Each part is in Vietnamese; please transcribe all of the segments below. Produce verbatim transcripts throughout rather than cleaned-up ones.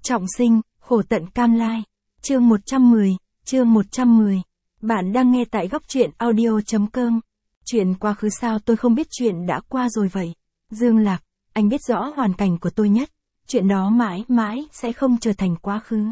Trọng sinh, khổ tận cam lai. Chương một trăm mười, chương một trăm mười. Bạn đang nghe tại góc truyện audio chấm com. Chuyện quá khứ sao tôi không biết, chuyện đã qua rồi vậy. Dương Lạc, anh biết rõ hoàn cảnh của tôi nhất. Chuyện đó mãi mãi sẽ không trở thành quá khứ.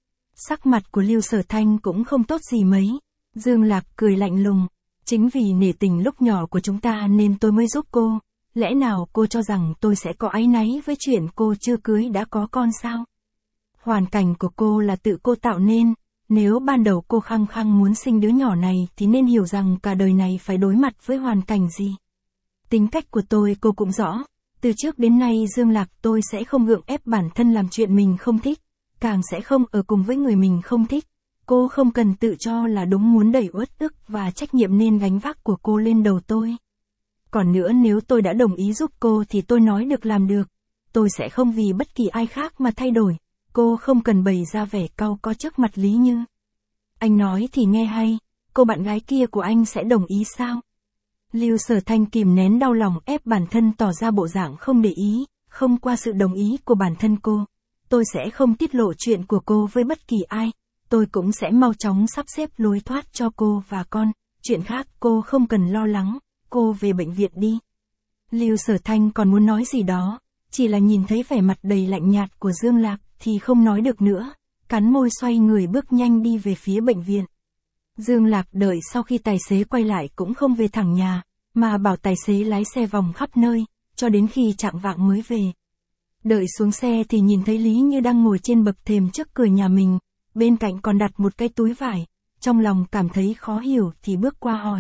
Sắc mặt của Lưu Sở Thanh cũng không tốt gì mấy. Dương Lạc cười lạnh lùng. Chính vì nể tình lúc nhỏ của chúng ta nên tôi mới giúp cô. Lẽ nào cô cho rằng tôi sẽ có áy náy với chuyện cô chưa cưới đã có con sao? Hoàn cảnh của cô là tự cô tạo nên. Nếu ban đầu cô khăng khăng muốn sinh đứa nhỏ này thì nên hiểu rằng cả đời này phải đối mặt với hoàn cảnh gì. Tính cách của tôi cô cũng rõ. Từ trước đến nay Dương Lạc tôi sẽ không gượng ép bản thân làm chuyện mình không thích. Càng sẽ không ở cùng với người mình không thích. Cô không cần tự cho là đúng, muốn đẩy uất ức và trách nhiệm nên gánh vác của cô lên đầu tôi. Còn nữa, nếu tôi đã đồng ý giúp cô thì tôi nói được làm được. Tôi sẽ không vì bất kỳ ai khác mà thay đổi. Cô không cần bày ra vẻ cau có trước mặt Lý Như. Anh nói thì nghe hay, cô bạn gái kia của anh sẽ đồng ý sao? Lưu Sở Thanh kìm nén đau lòng ép bản thân tỏ ra bộ dạng không để ý, không qua sự đồng ý của bản thân cô. Tôi sẽ không tiết lộ chuyện của cô với bất kỳ ai. Tôi cũng sẽ mau chóng sắp xếp lối thoát cho cô và con. Chuyện khác cô không cần lo lắng. Cô về bệnh viện đi. Lưu Sở Thanh còn muốn nói gì đó. Chỉ là nhìn thấy vẻ mặt đầy lạnh nhạt của Dương Lạc thì không nói được nữa. Cắn môi xoay người bước nhanh đi về phía bệnh viện. Dương Lạc đợi sau khi tài xế quay lại cũng không về thẳng nhà, mà bảo tài xế lái xe vòng khắp nơi, cho đến khi chạng vạng mới về. Đợi xuống xe thì nhìn thấy Lý Như đang ngồi trên bậc thềm trước cửa nhà mình, bên cạnh còn đặt một cái túi vải. Trong lòng cảm thấy khó hiểu thì bước qua hỏi.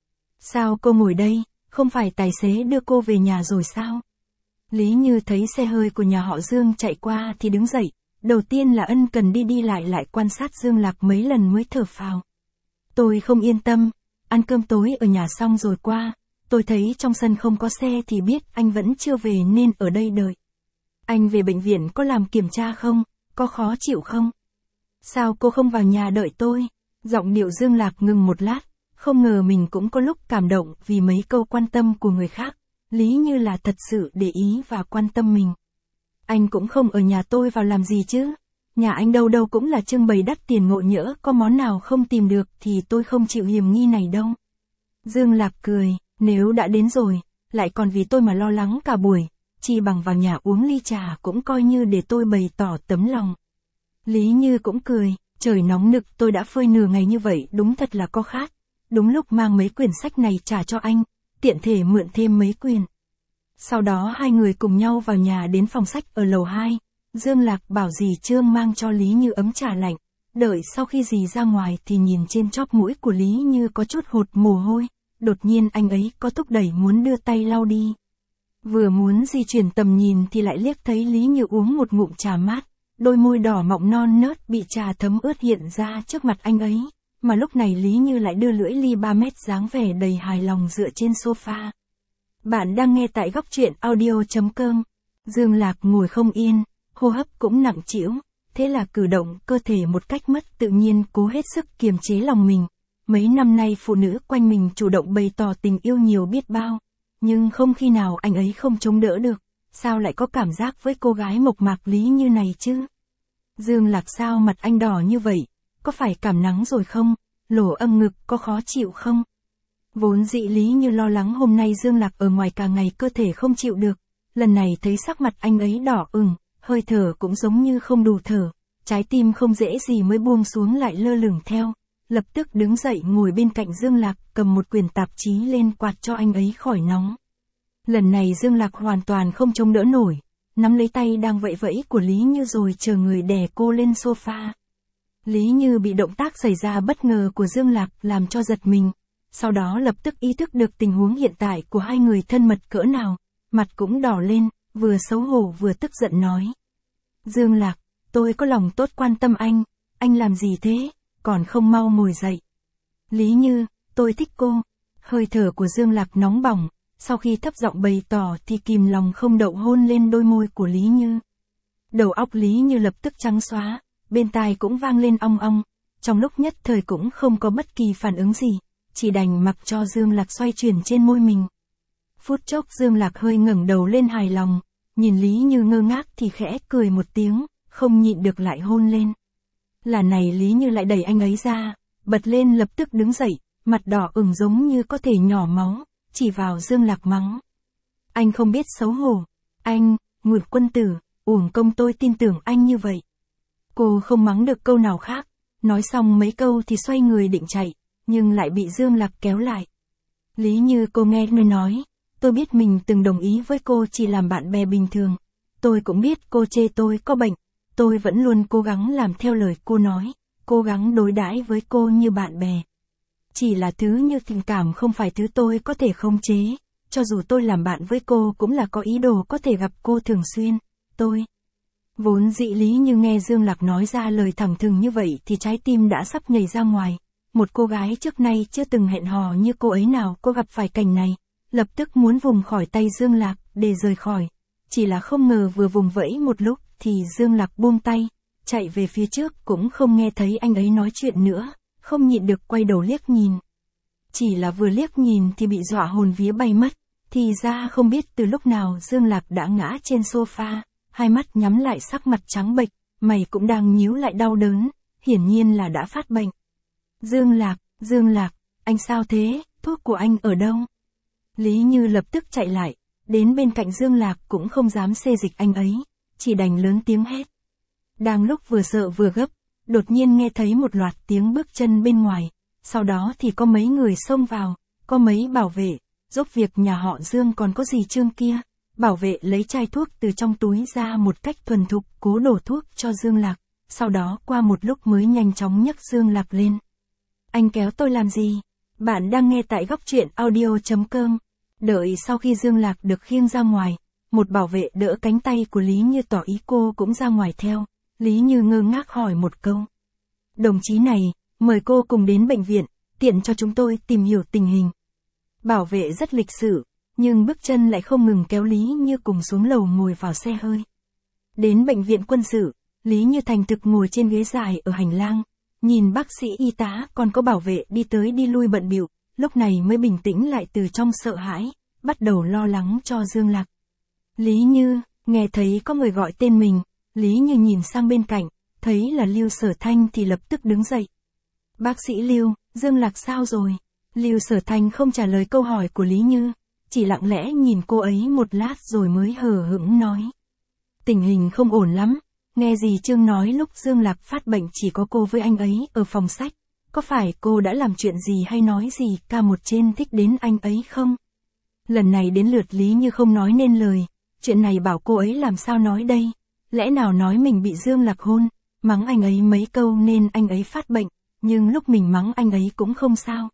Sao cô ngồi đây, không phải tài xế đưa cô về nhà rồi sao? Lý Như thấy xe hơi của nhà họ Dương chạy qua thì đứng dậy. Đầu tiên là ân cần đi đi lại lại quan sát Dương Lạc mấy lần mới thở phào. Tôi không yên tâm, ăn cơm tối ở nhà xong rồi qua. Tôi thấy trong sân không có xe thì biết anh vẫn chưa về nên ở đây đợi. Anh về bệnh viện có làm kiểm tra không? Có khó chịu không? Sao cô không vào nhà đợi tôi? Giọng điệu Dương Lạc ngừng một lát. Không ngờ mình cũng có lúc cảm động vì mấy câu quan tâm của người khác. Lý Như là thật sự để ý và quan tâm mình. Anh cũng không ở nhà tôi vào làm gì chứ. Nhà anh đâu đâu cũng là trưng bày đắt tiền, ngộ nhỡ có món nào không tìm được thì tôi không chịu hiểm nghi này đâu. Dương Lạc cười, nếu đã đến rồi, lại còn vì tôi mà lo lắng cả buổi, chỉ bằng vào nhà uống ly trà cũng coi như để tôi bày tỏ tấm lòng. Lý Như cũng cười, trời nóng nực tôi đã phơi nửa ngày như vậy đúng thật là có khát. Đúng lúc mang mấy quyển sách này trả cho anh, tiện thể mượn thêm mấy quyển. Sau đó hai người cùng nhau vào nhà đến phòng sách ở lầu hai. Dương Lạc bảo dì Trương mang cho Lý Như ấm trà lạnh. Đợi sau khi dì ra ngoài thì nhìn trên chóp mũi của Lý Như có chút hột mồ hôi. Đột nhiên anh ấy có thúc đẩy muốn đưa tay lau đi. Vừa muốn di chuyển tầm nhìn thì lại liếc thấy Lý Như uống một ngụm trà mát. Đôi môi đỏ mọng non nớt bị trà thấm ướt hiện ra trước mặt anh ấy. Mà lúc này Lý Như lại đưa lưỡi ly ba mét dáng vẻ đầy hài lòng dựa trên sofa. Bạn đang nghe tại góc truyện audio chấm com. Dương Lạc ngồi không yên, hô hấp cũng nặng trĩu, thế là cử động cơ thể một cách mất tự nhiên, cố hết sức kiềm chế lòng mình. Mấy năm nay phụ nữ quanh mình chủ động bày tỏ tình yêu nhiều biết bao, nhưng không khi nào anh ấy không chống đỡ được. Sao lại có cảm giác với cô gái mộc mạc Lý Như này chứ? Dương Lạc, sao mặt anh đỏ như vậy? Có phải cảm nắng rồi không? Lỗ âm ngực có khó chịu không? Vốn dĩ Lý Như lo lắng hôm nay Dương Lạc ở ngoài cả ngày cơ thể không chịu được. Lần này thấy sắc mặt anh ấy đỏ ửng, hơi thở cũng giống như không đủ thở. Trái tim không dễ gì mới buông xuống lại lơ lửng theo. Lập tức đứng dậy ngồi bên cạnh Dương Lạc, cầm một quyển tạp chí lên quạt cho anh ấy khỏi nóng. Lần này Dương Lạc hoàn toàn không chống đỡ nổi. Nắm lấy tay đang vẫy vẫy của Lý Như rồi chờ người đè cô lên sofa. Lý Như bị động tác xảy ra bất ngờ của Dương Lạc làm cho giật mình. Sau đó lập tức ý thức được tình huống hiện tại của hai người thân mật cỡ nào. Mặt cũng đỏ lên, vừa xấu hổ vừa tức giận nói. Dương Lạc, tôi có lòng tốt quan tâm anh, anh làm gì thế, còn không mau ngồi dậy. Lý Như, tôi thích cô. Hơi thở của Dương Lạc nóng bỏng, sau khi thấp giọng bày tỏ thì kìm lòng không đậu hôn lên đôi môi của Lý Như. Đầu óc Lý Như lập tức trắng xóa, bên tai cũng vang lên ong ong, trong lúc nhất thời cũng không có bất kỳ phản ứng gì, chỉ đành mặc cho Dương Lạc xoay chuyển trên môi mình. Phút chốc Dương Lạc hơi ngẩng đầu lên hài lòng, nhìn Lý Như ngơ ngác thì khẽ cười một tiếng, không nhịn được lại hôn lên. Là này Lý Như lại đẩy anh ấy ra, bật lên lập tức đứng dậy, mặt đỏ ửng giống như có thể nhỏ máu, chỉ vào Dương Lạc mắng. Anh không biết xấu hổ. Anh, Ngụy Quân Tử, uổng công tôi tin tưởng anh như vậy. Cô không mắng được câu nào khác, nói xong mấy câu thì xoay người định chạy, nhưng lại bị Dương Lạc kéo lại. Lý Như cô nghe người nói, tôi biết mình từng đồng ý với cô chỉ làm bạn bè bình thường. Tôi cũng biết cô chê tôi có bệnh, tôi vẫn luôn cố gắng làm theo lời cô nói, cố gắng đối đãi với cô như bạn bè. Chỉ là thứ như tình cảm không phải thứ tôi có thể khống chế, cho dù tôi làm bạn với cô cũng là có ý đồ có thể gặp cô thường xuyên, tôi. Vốn dĩ Lý Như nghe Dương Lạc nói ra lời thẳng thừng như vậy thì trái tim đã sắp nhảy ra ngoài. Một cô gái trước nay chưa từng hẹn hò như cô ấy nào cô gặp phải cảnh này, lập tức muốn vùng khỏi tay Dương Lạc để rời khỏi. Chỉ là không ngờ vừa vùng vẫy một lúc thì Dương Lạc buông tay, chạy về phía trước cũng không nghe thấy anh ấy nói chuyện nữa, không nhịn được quay đầu liếc nhìn. Chỉ là vừa liếc nhìn thì bị dọa hồn vía bay mất, thì ra không biết từ lúc nào Dương Lạc đã ngã trên sofa, hai mắt nhắm lại sắc mặt trắng bệch, mày cũng đang nhíu lại đau đớn, hiển nhiên là đã phát bệnh. Dương Lạc, Dương Lạc, anh sao thế, thuốc của anh ở đâu? Lý Như lập tức chạy lại, đến bên cạnh Dương Lạc cũng không dám xê dịch anh ấy, chỉ đành lớn tiếng hét. Đang lúc vừa sợ vừa gấp, đột nhiên nghe thấy một loạt tiếng bước chân bên ngoài, sau đó thì có mấy người xông vào, có mấy bảo vệ, giúp việc nhà họ Dương còn có gì trương kia. Bảo vệ lấy chai thuốc từ trong túi ra một cách thuần thục, cố đổ thuốc cho Dương Lạc, sau đó qua một lúc mới nhanh chóng nhấc Dương Lạc lên. Anh kéo tôi làm gì? Bạn đang nghe tại góc truyện audio chấm com. Đợi sau khi Dương Lạc được khiêng ra ngoài, một bảo vệ đỡ cánh tay của Lý Như tỏ ý cô cũng ra ngoài theo. Lý Như ngơ ngác hỏi một câu. Đồng chí này, mời cô cùng đến bệnh viện, tiện cho chúng tôi tìm hiểu tình hình. Bảo vệ rất lịch sự, nhưng bước chân lại không ngừng kéo Lý Như cùng xuống lầu ngồi vào xe hơi. Đến bệnh viện quân sự, Lý Như thành thực ngồi trên ghế dài ở hành lang, nhìn bác sĩ y tá còn có bảo vệ đi tới đi lui bận bịu, lúc này mới bình tĩnh lại từ trong sợ hãi, bắt đầu lo lắng cho Dương Lạc. Lý Như, nghe thấy có người gọi tên mình, Lý Như nhìn sang bên cạnh, thấy là Lưu Sở Thanh thì lập tức đứng dậy. Bác sĩ Lưu, Dương Lạc sao rồi? Lưu Sở Thanh không trả lời câu hỏi của Lý Như, chỉ lặng lẽ nhìn cô ấy một lát rồi mới hờ hững nói. Tình hình không ổn lắm, nghe dì Trương nói lúc Dương Lạc phát bệnh chỉ có cô với anh ấy ở phòng sách, có phải cô đã làm chuyện gì hay nói gì ca một trên thích đến anh ấy không? Lần này đến lượt Lý Như không nói nên lời, chuyện này bảo cô ấy làm sao nói đây, lẽ nào nói mình bị Dương Lạc hôn, mắng anh ấy mấy câu nên anh ấy phát bệnh, nhưng lúc mình mắng anh ấy cũng không sao.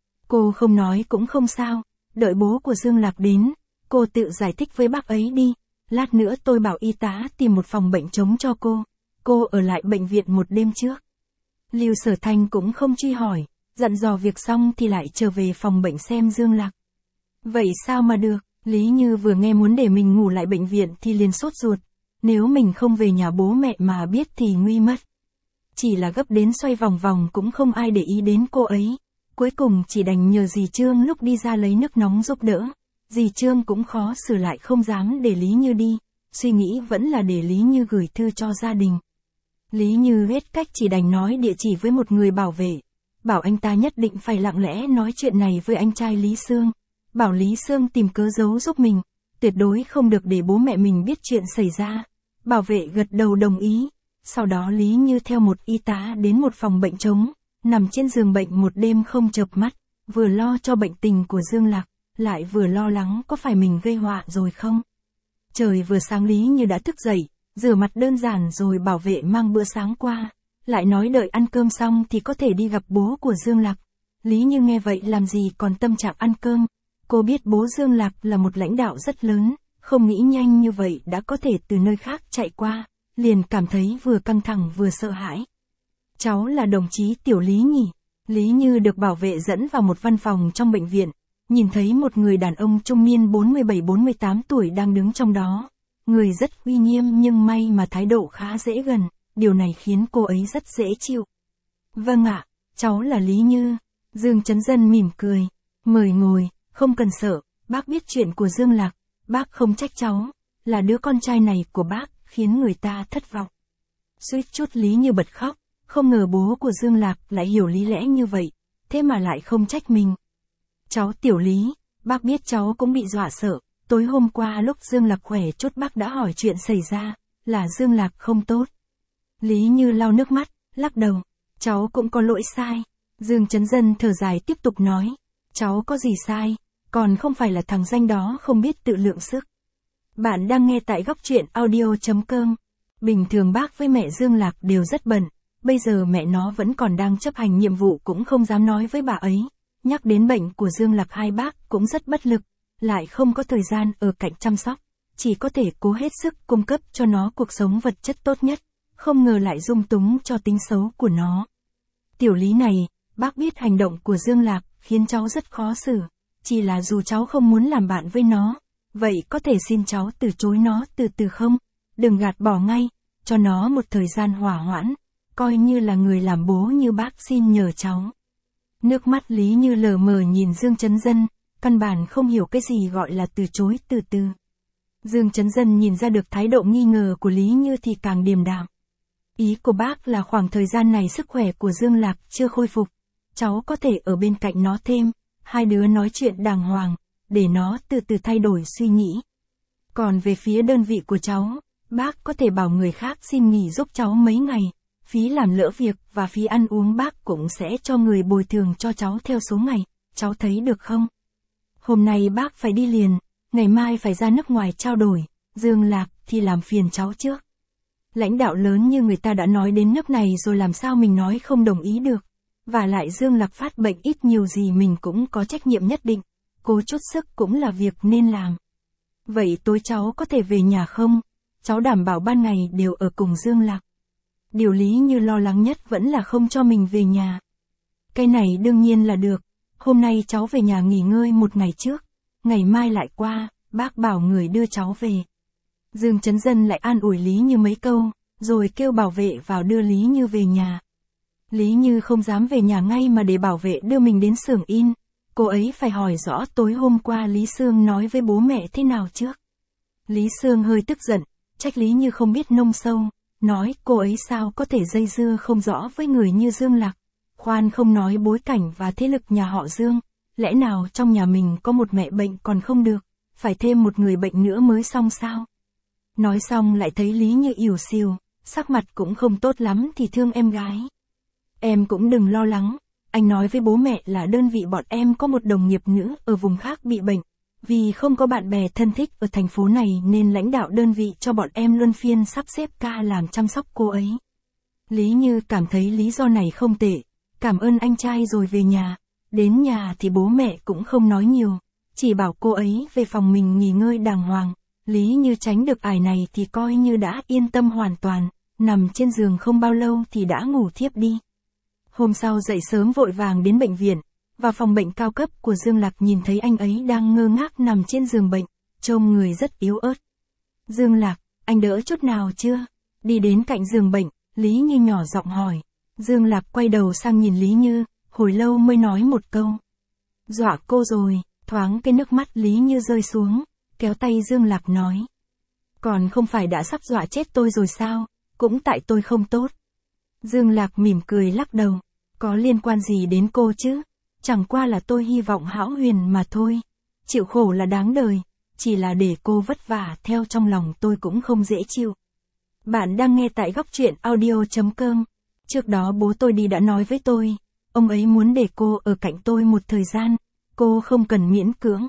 Cô không nói cũng không sao. Đợi bố của Dương Lạc đến, cô tự giải thích với bác ấy đi, lát nữa tôi bảo y tá tìm một phòng bệnh trống cho cô, cô ở lại bệnh viện một đêm trước. Lưu Sở Thanh cũng không truy hỏi, dặn dò việc xong thì lại trở về phòng bệnh xem Dương Lạc. Vậy sao mà được, Lý Như vừa nghe muốn để mình ngủ lại bệnh viện thì liền sốt ruột, nếu mình không về nhà bố mẹ mà biết thì nguy mất. Chỉ là gấp đến xoay vòng vòng cũng không ai để ý đến cô ấy. Cuối cùng chỉ đành nhờ dì Trương lúc đi ra lấy nước nóng giúp đỡ. Dì Trương cũng khó xử lại không dám để Lý Như đi, suy nghĩ vẫn là để Lý Như gửi thư cho gia đình. Lý Như hết cách chỉ đành nói địa chỉ với một người bảo vệ, bảo anh ta nhất định phải lặng lẽ nói chuyện này với anh trai Lý Sương, bảo Lý Sương tìm cớ giấu giúp mình, tuyệt đối không được để bố mẹ mình biết chuyện xảy ra. Bảo vệ gật đầu đồng ý, sau đó Lý Như theo một y tá đến một phòng bệnh trống. Nằm trên giường bệnh một đêm không chợp mắt, vừa lo cho bệnh tình của Dương Lạc, lại vừa lo lắng có phải mình gây họa rồi không. Trời vừa sáng Lý Như đã thức dậy, rửa mặt đơn giản rồi bảo vệ mang bữa sáng qua, lại nói đợi ăn cơm xong thì có thể đi gặp bố của Dương Lạc. Lý Như nghe vậy làm gì còn tâm trạng ăn cơm, cô biết bố Dương Lạc là một lãnh đạo rất lớn, không nghĩ nhanh như vậy đã có thể từ nơi khác chạy qua, liền cảm thấy vừa căng thẳng vừa sợ hãi. Cháu là đồng chí Tiểu Lý nhỉ? Lý Như được bảo vệ dẫn vào một văn phòng trong bệnh viện, nhìn thấy một người đàn ông trung niên bốn mươi bảy bốn mươi tám tuổi đang đứng trong đó. Người rất uy nghiêm nhưng may mà thái độ khá dễ gần, điều này khiến cô ấy rất dễ chịu. Vâng ạ, cháu là Lý Như. Dương Chấn Dân mỉm cười. Mời ngồi, không cần sợ, bác biết chuyện của Dương Lạc, bác không trách cháu, là đứa con trai này của bác khiến người ta thất vọng. Suýt chút Lý Như bật khóc, không ngờ bố của Dương Lạc lại hiểu lý lẽ như vậy, thế mà lại không trách mình. Cháu Tiểu Lý, bác biết cháu cũng bị dọa sợ, tối hôm qua lúc Dương Lạc khỏe chút bác đã hỏi chuyện xảy ra, là Dương Lạc không tốt. Lý Như lau nước mắt, lắc đầu, cháu cũng có lỗi sai. Dương Chấn Dân thở dài tiếp tục nói, cháu có gì sai, còn không phải là thằng danh đó không biết tự lượng sức. Bạn đang nghe tại góc truyện audio chấm com. Bình thường bác với mẹ Dương Lạc đều rất bận, bây giờ mẹ nó vẫn còn đang chấp hành nhiệm vụ cũng không dám nói với bà ấy. Nhắc đến bệnh của Dương Lạc hai bác cũng rất bất lực, lại không có thời gian ở cạnh chăm sóc, chỉ có thể cố hết sức cung cấp cho nó cuộc sống vật chất tốt nhất, không ngờ lại dung túng cho tính xấu của nó. Tiểu Lý này, bác biết hành động của Dương Lạc khiến cháu rất khó xử, chỉ là dù cháu không muốn làm bạn với nó, vậy có thể xin cháu từ chối nó từ từ không? Đừng gạt bỏ ngay, cho nó một thời gian hỏa hoãn, coi như là người làm bố như bác xin nhờ cháu. Nước mắt Lý Như lờ mờ nhìn Dương Chấn Dân, căn bản không hiểu cái gì gọi là từ chối từ từ. Dương Chấn Dân nhìn ra được thái độ nghi ngờ của Lý Như thì càng điềm đạm. Ý của bác là khoảng thời gian này sức khỏe của Dương Lạc chưa khôi phục, cháu có thể ở bên cạnh nó thêm, hai đứa nói chuyện đàng hoàng, để nó từ từ thay đổi suy nghĩ. Còn về phía đơn vị của cháu, bác có thể bảo người khác xin nghỉ giúp cháu mấy ngày, phí làm lỡ việc và phí ăn uống bác cũng sẽ cho người bồi thường cho cháu theo số ngày, cháu thấy được không? Hôm nay bác phải đi liền, ngày mai phải ra nước ngoài trao đổi, Dương Lạc thì làm phiền cháu trước. Lãnh đạo lớn như người ta đã nói đến nước này rồi làm sao mình nói không đồng ý được. Và lại Dương Lạc phát bệnh ít nhiều gì mình cũng có trách nhiệm nhất định, cố chút sức cũng là việc nên làm. Vậy tối cháu có thể về nhà không? Cháu đảm bảo ban ngày đều ở cùng Dương Lạc. Điều Lý Như lo lắng nhất vẫn là không cho mình về nhà. Cái này đương nhiên là được, hôm nay cháu về nhà nghỉ ngơi một ngày trước, ngày mai lại qua, bác bảo người đưa cháu về. Dương Chấn Dân lại an ủi Lý Như mấy câu, rồi kêu bảo vệ vào đưa Lý Như về nhà. Lý Như không dám về nhà ngay mà để bảo vệ đưa mình đến xưởng in, cô ấy phải hỏi rõ tối hôm qua Lý Sương nói với bố mẹ thế nào trước. Lý Sương hơi tức giận, trách Lý Như không biết nông sâu, nói cô ấy sao có thể dây dưa không rõ với người như Dương Lạc, khoan không nói bối cảnh và thế lực nhà họ Dương, lẽ nào trong nhà mình có một mẹ bệnh còn không được, phải thêm một người bệnh nữa mới xong sao? Nói xong lại thấy Lý Như ỉu xìu, sắc mặt cũng không tốt lắm thì thương em gái. Em cũng đừng lo lắng, anh nói với bố mẹ là đơn vị bọn em có một đồng nghiệp nữ ở vùng khác bị bệnh, vì không có bạn bè thân thích ở thành phố này nên lãnh đạo đơn vị cho bọn em luân phiên sắp xếp ca làm chăm sóc cô ấy. Lý Như cảm thấy lý do này không tệ, cảm ơn anh trai rồi về nhà, đến nhà thì bố mẹ cũng không nói nhiều, chỉ bảo cô ấy về phòng mình nghỉ ngơi đàng hoàng. Lý Như tránh được ải này thì coi như đã yên tâm hoàn toàn, nằm trên giường không bao lâu thì đã ngủ thiếp đi. Hôm sau dậy sớm vội vàng đến bệnh viện, vào phòng bệnh cao cấp của Dương Lạc nhìn thấy anh ấy đang ngơ ngác nằm trên giường bệnh, trông người rất yếu ớt. Dương Lạc, anh đỡ chút nào chưa? Đi đến cạnh giường bệnh, Lý Như nhỏ giọng hỏi. Dương Lạc quay đầu sang nhìn Lý Như, hồi lâu mới nói một câu. Dọa cô rồi, thoáng cái nước mắt Lý Như rơi xuống, kéo tay Dương Lạc nói. Còn không phải đã sắp dọa chết tôi rồi sao, cũng tại tôi không tốt. Dương Lạc mỉm cười lắc đầu, có liên quan gì đến cô chứ, chẳng qua là tôi hy vọng hão huyền mà thôi, chịu khổ là đáng đời, chỉ là để cô vất vả theo trong lòng tôi cũng không dễ chịu. Bạn đang nghe tại góc truyện audio chấm com, trước đó bố tôi đi đã nói với tôi, ông ấy muốn để cô ở cạnh tôi một thời gian, cô không cần miễn cưỡng.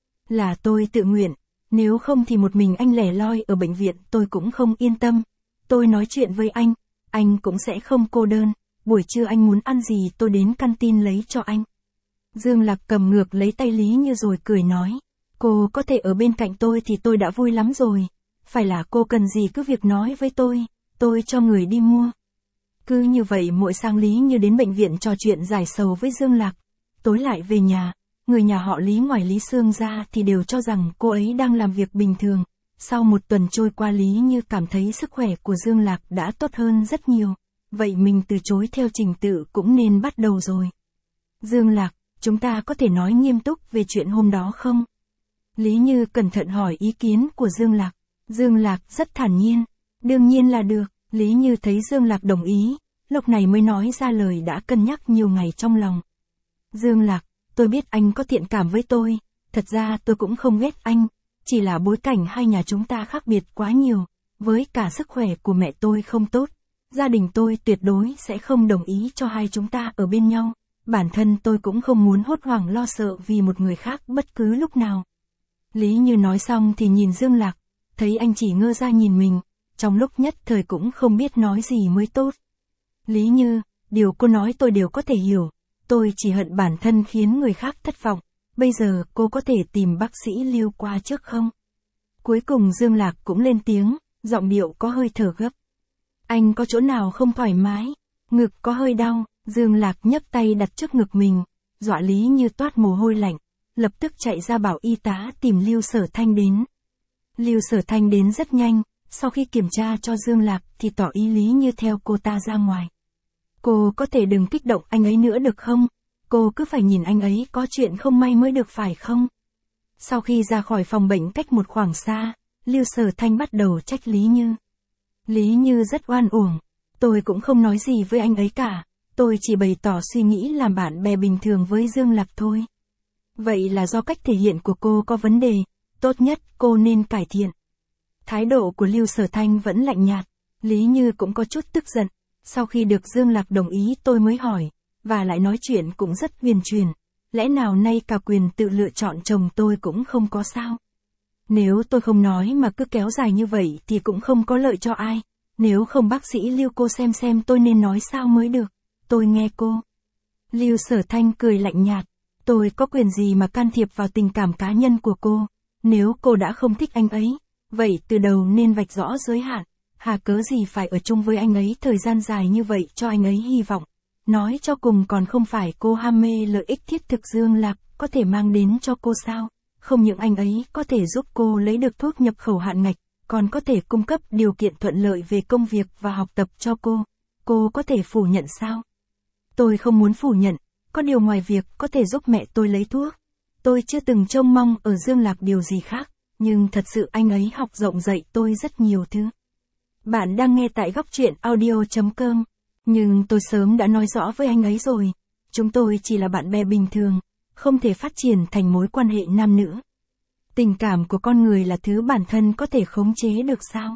Là tôi tự nguyện, nếu không thì một mình anh lẻ loi ở bệnh viện tôi cũng không yên tâm, tôi nói chuyện với anh. Anh cũng sẽ không cô đơn, buổi trưa anh muốn ăn gì tôi đến canteen lấy cho anh. Dương Lạc cầm ngược lấy tay Lý Như rồi cười nói, cô có thể ở bên cạnh tôi thì tôi đã vui lắm rồi, phải là cô cần gì cứ việc nói với tôi, tôi cho người đi mua. Cứ như vậy mỗi sáng Lý Như đến bệnh viện trò chuyện giải sầu với Dương Lạc, tối lại về nhà, người nhà họ Lý ngoài Lý Sương ra thì đều cho rằng cô ấy đang làm việc bình thường. Sau một tuần trôi qua Lý Như cảm thấy sức khỏe của Dương Lạc đã tốt hơn rất nhiều, vậy mình từ chối theo trình tự cũng nên bắt đầu rồi. Dương Lạc, chúng ta có thể nói nghiêm túc về chuyện hôm đó không? Lý Như cẩn thận hỏi ý kiến của Dương Lạc. Dương Lạc rất thản nhiên, đương nhiên là được, Lý Như thấy Dương Lạc đồng ý, lúc này mới nói ra lời đã cân nhắc nhiều ngày trong lòng. Dương Lạc, tôi biết anh có thiện cảm với tôi, thật ra tôi cũng không ghét anh, chỉ là bối cảnh hai nhà chúng ta khác biệt quá nhiều, với cả sức khỏe của mẹ tôi không tốt, gia đình tôi tuyệt đối sẽ không đồng ý cho hai chúng ta ở bên nhau, bản thân tôi cũng không muốn hốt hoảng lo sợ vì một người khác bất cứ lúc nào. Lý Như nói xong thì nhìn Dương Lạc, thấy anh chỉ ngơ ra nhìn mình, trong lúc nhất thời cũng không biết nói gì mới tốt. Lý Như, điều cô nói tôi đều có thể hiểu, tôi chỉ hận bản thân khiến người khác thất vọng, bây giờ cô có thể tìm bác sĩ Lưu qua trước không? Cuối cùng Dương Lạc cũng lên tiếng, giọng điệu có hơi thở gấp. Anh có chỗ nào không thoải mái? Ngực có hơi đau, Dương Lạc nhấc tay đặt trước ngực mình, dọa Lý Như toát mồ hôi lạnh, lập tức chạy ra bảo y tá tìm Lưu Sở Thanh đến. Lưu Sở Thanh đến rất nhanh, sau khi kiểm tra cho Dương Lạc thì tỏ ý Lý Như theo cô ta ra ngoài. Cô có thể đừng kích động anh ấy nữa được không? Cô cứ phải nhìn anh ấy có chuyện không may mới được phải không? Sau khi ra khỏi phòng bệnh cách một khoảng xa, Lưu Sở Thanh bắt đầu trách Lý Như. Lý Như rất oan uổng, tôi cũng không nói gì với anh ấy cả, tôi chỉ bày tỏ suy nghĩ làm bạn bè bình thường với Dương Lạc thôi. Vậy là do cách thể hiện của cô có vấn đề, tốt nhất cô nên cải thiện. Thái độ của Lưu Sở Thanh vẫn lạnh nhạt, Lý Như cũng có chút tức giận, sau khi được Dương Lạc đồng ý tôi mới hỏi, và lại nói chuyện cũng rất huyền truyền, lẽ nào nay cả quyền tự lựa chọn chồng tôi cũng không có sao? Nếu tôi không nói mà cứ kéo dài như vậy thì cũng không có lợi cho ai, nếu không bác sĩ Lưu cô xem xem tôi nên nói sao mới được, tôi nghe cô. Lưu Sở Thanh cười lạnh nhạt, tôi có quyền gì mà can thiệp vào tình cảm cá nhân của cô, nếu cô đã không thích anh ấy, vậy từ đầu nên vạch rõ giới hạn, hà cớ gì phải ở chung với anh ấy thời gian dài như vậy cho anh ấy hy vọng. Nói cho cùng còn không phải cô ham mê lợi ích thiết thực Dương Lạc có thể mang đến cho cô sao, không những anh ấy có thể giúp cô lấy được thuốc nhập khẩu hạn ngạch, còn có thể cung cấp điều kiện thuận lợi về công việc và học tập cho cô, cô có thể phủ nhận sao? Tôi không muốn phủ nhận, có điều ngoài việc có thể giúp mẹ tôi lấy thuốc, tôi chưa từng trông mong ở Dương Lạc điều gì khác, nhưng thật sự anh ấy học rộng dạy tôi rất nhiều thứ. Bạn đang nghe tại góc truyện audio chấm com. Nhưng tôi sớm đã nói rõ với anh ấy rồi, chúng tôi chỉ là bạn bè bình thường, không thể phát triển thành mối quan hệ nam nữ. Tình cảm của con người là thứ bản thân có thể khống chế được sao?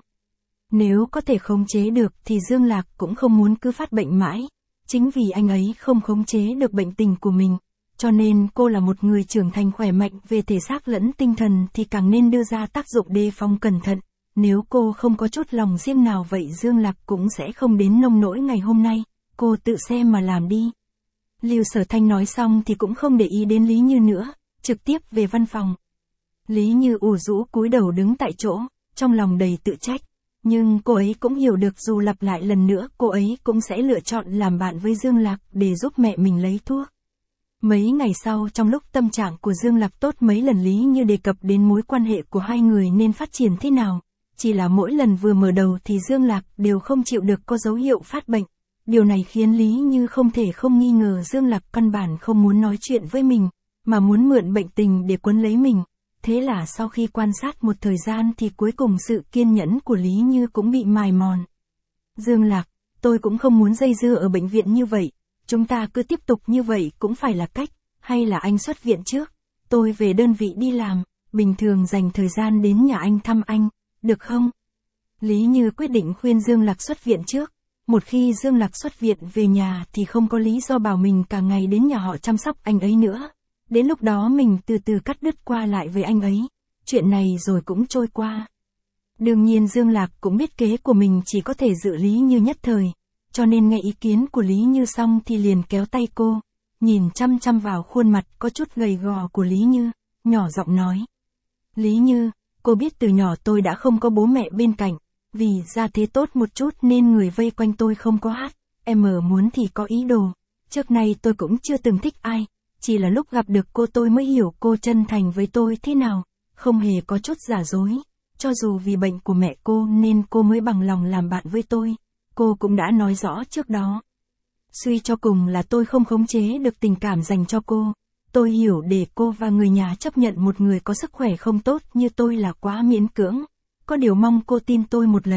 Nếu có thể khống chế được thì Dương Lạc cũng không muốn cứ phát bệnh mãi, chính vì anh ấy không khống chế được bệnh tình của mình, cho nên cô là một người trưởng thành khỏe mạnh về thể xác lẫn tinh thần thì càng nên đưa ra tác dụng đề phòng cẩn thận. Nếu cô không có chút lòng riêng nào vậy Dương Lạc cũng sẽ không đến nông nỗi ngày hôm nay, cô tự xem mà làm đi. Lưu Sở Thanh nói xong thì cũng không để ý đến Lý Như nữa, trực tiếp về văn phòng. Lý Như ủ rũ cúi đầu đứng tại chỗ, trong lòng đầy tự trách, nhưng cô ấy cũng hiểu được dù lặp lại lần nữa cô ấy cũng sẽ lựa chọn làm bạn với Dương Lạc để giúp mẹ mình lấy thuốc. Mấy ngày sau trong lúc tâm trạng của Dương Lạc tốt mấy lần Lý Như đề cập đến mối quan hệ của hai người nên phát triển thế nào. Chỉ là mỗi lần vừa mở đầu thì Dương Lạc đều không chịu được có dấu hiệu phát bệnh. Điều này khiến Lý Như không thể không nghi ngờ Dương Lạc căn bản không muốn nói chuyện với mình, mà muốn mượn bệnh tình để quấn lấy mình. Thế là sau khi quan sát một thời gian thì cuối cùng sự kiên nhẫn của Lý Như cũng bị mài mòn. Dương Lạc, tôi cũng không muốn dây dưa ở bệnh viện như vậy, chúng ta cứ tiếp tục như vậy cũng phải là cách, hay là anh xuất viện trước, tôi về đơn vị đi làm, bình thường dành thời gian đến nhà anh thăm anh. Được không? Lý Như quyết định khuyên Dương Lạc xuất viện trước. Một khi Dương Lạc xuất viện về nhà thì không có lý do bảo mình cả ngày đến nhà họ chăm sóc anh ấy nữa. Đến lúc đó mình từ từ cắt đứt qua lại với anh ấy. Chuyện này rồi cũng trôi qua. Đương nhiên Dương Lạc cũng biết kế của mình chỉ có thể giữ Lý Như nhất thời. Cho nên nghe ý kiến của Lý Như xong thì liền kéo tay cô. Nhìn chăm chăm vào khuôn mặt có chút gầy gò của Lý Như. Nhỏ giọng nói. Lý Như. Cô biết từ nhỏ tôi đã không có bố mẹ bên cạnh, vì gia thế tốt một chút nên người vây quanh tôi không có hát, em ở muốn thì có ý đồ. Trước nay tôi cũng chưa từng thích ai, chỉ là lúc gặp được cô tôi mới hiểu cô chân thành với tôi thế nào, không hề có chút giả dối. Cho dù vì bệnh của mẹ cô nên cô mới bằng lòng làm bạn với tôi, cô cũng đã nói rõ trước đó. Suy cho cùng là tôi không khống chế được tình cảm dành cho cô. Tôi hiểu để cô và người nhà chấp nhận một người có sức khỏe không tốt như tôi là quá miễn cưỡng. Có điều mong cô tin tôi một lần,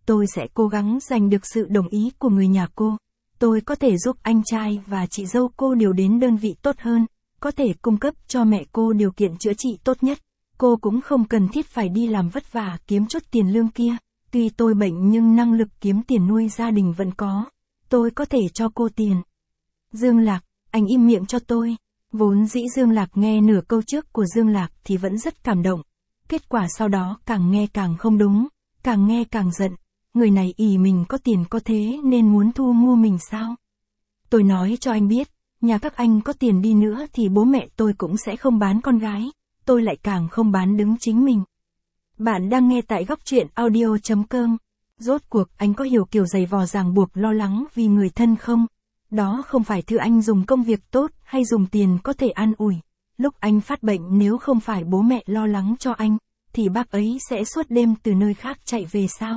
tôi sẽ cố gắng giành được sự đồng ý của người nhà cô. Tôi có thể giúp anh trai và chị dâu cô điều đến đơn vị tốt hơn, có thể cung cấp cho mẹ cô điều kiện chữa trị tốt nhất. Cô cũng không cần thiết phải đi làm vất vả kiếm chút tiền lương kia. Tuy tôi bệnh nhưng năng lực kiếm tiền nuôi gia đình vẫn có. Tôi có thể cho cô tiền. Dương Lạc, anh im miệng cho tôi. Vốn dĩ Dương Lạc nghe nửa câu trước của Dương Lạc thì vẫn rất cảm động. Kết quả sau đó càng nghe càng không đúng, càng nghe càng giận. Người này ỷ mình có tiền có thế nên muốn thu mua mình sao? Tôi nói cho anh biết, nhà các anh có tiền đi nữa thì bố mẹ tôi cũng sẽ không bán con gái. Tôi lại càng không bán đứng chính mình. Bạn đang nghe tại góc truyện audio chấm com. Rốt cuộc anh có hiểu kiểu giày vò ràng buộc lo lắng vì người thân không? Đó không phải thứ anh dùng công việc tốt hay dùng tiền có thể an ủi. Lúc anh phát bệnh nếu không phải bố mẹ lo lắng cho anh, thì bác ấy sẽ suốt đêm từ nơi khác chạy về sao?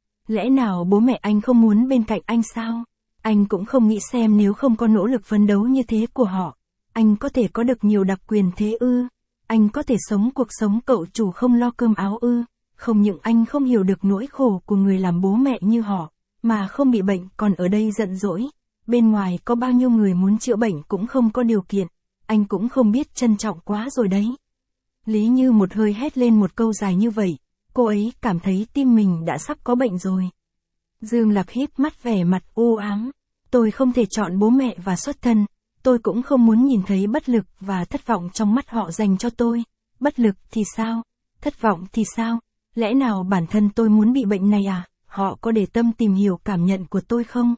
Lẽ nào bố mẹ anh không muốn bên cạnh anh sao? Anh cũng không nghĩ xem nếu không có nỗ lực phấn đấu như thế của họ, anh có thể có được nhiều đặc quyền thế ư? Anh có thể sống cuộc sống cậu chủ không lo cơm áo ư? Không những anh không hiểu được nỗi khổ của người làm bố mẹ như họ, mà không bị bệnh còn ở đây giận dỗi. Bên ngoài có bao nhiêu người muốn chữa bệnh cũng không có điều kiện, anh cũng không biết trân trọng quá rồi đấy. Lý Như một hơi hét lên một câu dài như vậy, cô ấy cảm thấy tim mình đã sắp có bệnh rồi. Dương Lạc híp mắt vẻ mặt u ám, tôi không thể chọn bố mẹ và xuất thân, tôi cũng không muốn nhìn thấy bất lực và thất vọng trong mắt họ dành cho tôi. Bất lực thì sao? Thất vọng thì sao? Lẽ nào bản thân tôi muốn bị bệnh này à? Họ có để tâm tìm hiểu cảm nhận của tôi không?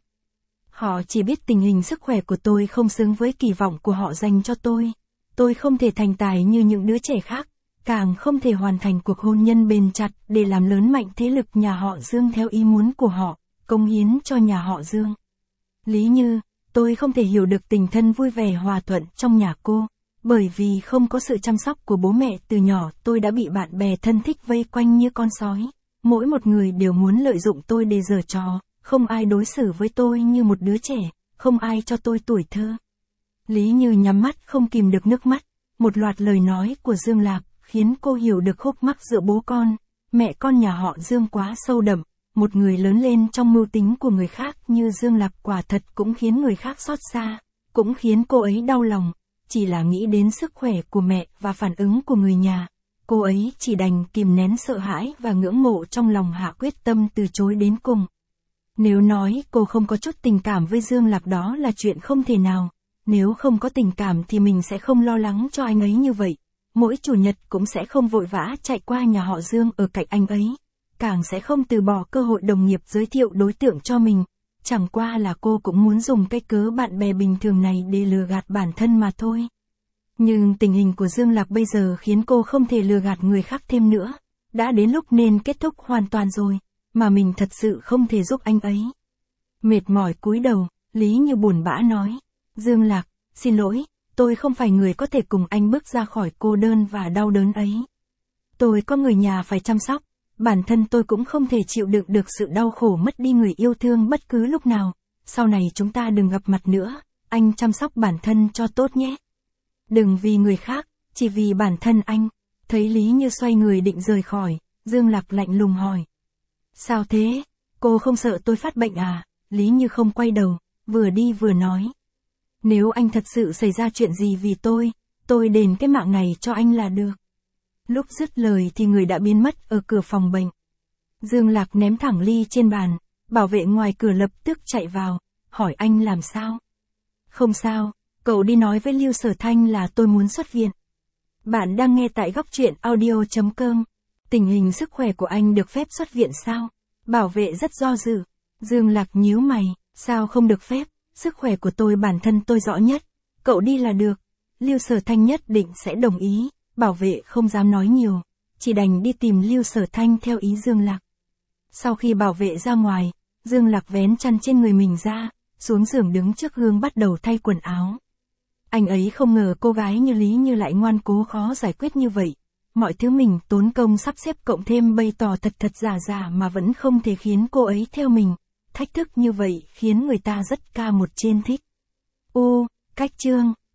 Họ chỉ biết tình hình sức khỏe của tôi không xứng với kỳ vọng của họ dành cho tôi. Tôi không thể thành tài như những đứa trẻ khác, càng không thể hoàn thành cuộc hôn nhân bền chặt để làm lớn mạnh thế lực nhà họ Dương theo ý muốn của họ, cống hiến cho nhà họ Dương. Lý Như, tôi không thể hiểu được tình thân vui vẻ hòa thuận trong nhà cô, bởi vì không có sự chăm sóc của bố mẹ từ nhỏ tôi đã bị bạn bè thân thích vây quanh như con sói. Mỗi một người đều muốn lợi dụng tôi để giở trò, không ai đối xử với tôi như một đứa trẻ, không ai cho tôi tuổi thơ. Lý Như nhắm mắt không kìm được nước mắt, một loạt lời nói của Dương Lạc khiến cô hiểu được khúc mắc giữa bố con, mẹ con nhà họ Dương quá sâu đậm. Một người lớn lên trong mưu tính của người khác như Dương Lạc quả thật cũng khiến người khác xót xa, cũng khiến cô ấy đau lòng. Chỉ là nghĩ đến sức khỏe của mẹ và phản ứng của người nhà, cô ấy chỉ đành kìm nén sợ hãi và ngưỡng mộ trong lòng hạ quyết tâm từ chối đến cùng. Nếu nói cô không có chút tình cảm với Dương Lạc đó là chuyện không thể nào, nếu không có tình cảm thì mình sẽ không lo lắng cho anh ấy như vậy. Mỗi chủ nhật cũng sẽ không vội vã chạy qua nhà họ Dương ở cạnh anh ấy, càng sẽ không từ bỏ cơ hội đồng nghiệp giới thiệu đối tượng cho mình. Chẳng qua là cô cũng muốn dùng cái cớ bạn bè bình thường này để lừa gạt bản thân mà thôi. Nhưng tình hình của Dương Lạc bây giờ khiến cô không thể lừa gạt người khác thêm nữa. Đã đến lúc nên kết thúc hoàn toàn rồi, mà mình thật sự không thể giúp anh ấy. Mệt mỏi cúi đầu, Lý Như buồn bã nói. Dương Lạc, xin lỗi, tôi không phải người có thể cùng anh bước ra khỏi cô đơn và đau đớn ấy. Tôi có người nhà phải chăm sóc. Bản thân tôi cũng không thể chịu đựng được sự đau khổ mất đi người yêu thương bất cứ lúc nào. Sau này chúng ta đừng gặp mặt nữa, anh chăm sóc bản thân cho tốt nhé. Đừng vì người khác, chỉ vì bản thân anh. Thấy Lý Như xoay người định rời khỏi, Dương Lạc lạnh lùng hỏi. Sao thế? Cô không sợ tôi phát bệnh à? Lý Như không quay đầu, vừa đi vừa nói. Nếu anh thật sự xảy ra chuyện gì vì tôi, tôi đền cái mạng này cho anh là được. Lúc dứt lời thì người đã biến mất ở cửa phòng bệnh. Dương Lạc ném thẳng ly trên bàn, bảo vệ ngoài cửa lập tức chạy vào, hỏi anh làm sao? Không sao, cậu đi nói với Lưu Sở Thanh là tôi muốn xuất viện. Bạn đang nghe tại góc truyện audio chấm com. Tình hình sức khỏe của anh được phép xuất viện sao? Bảo vệ rất do dự. Dương Lạc nhíu mày, sao không được phép? Sức khỏe của tôi bản thân tôi rõ nhất. Cậu đi là được. Lưu Sở Thanh nhất định sẽ đồng ý. Bảo vệ không dám nói nhiều, chỉ đành đi tìm Lưu Sở Thanh theo ý Dương Lạc. Sau khi bảo vệ ra ngoài, Dương Lạc vén chăn trên người mình ra, xuống giường đứng trước gương bắt đầu thay quần áo. Anh ấy không ngờ cô gái như Lý Như lại ngoan cố khó giải quyết như vậy. Mọi thứ mình tốn công sắp xếp cộng thêm bày tỏ thật thật giả giả mà vẫn không thể khiến cô ấy theo mình. Thách thức như vậy khiến người ta rất ca một trên thích. Ô, cách chương.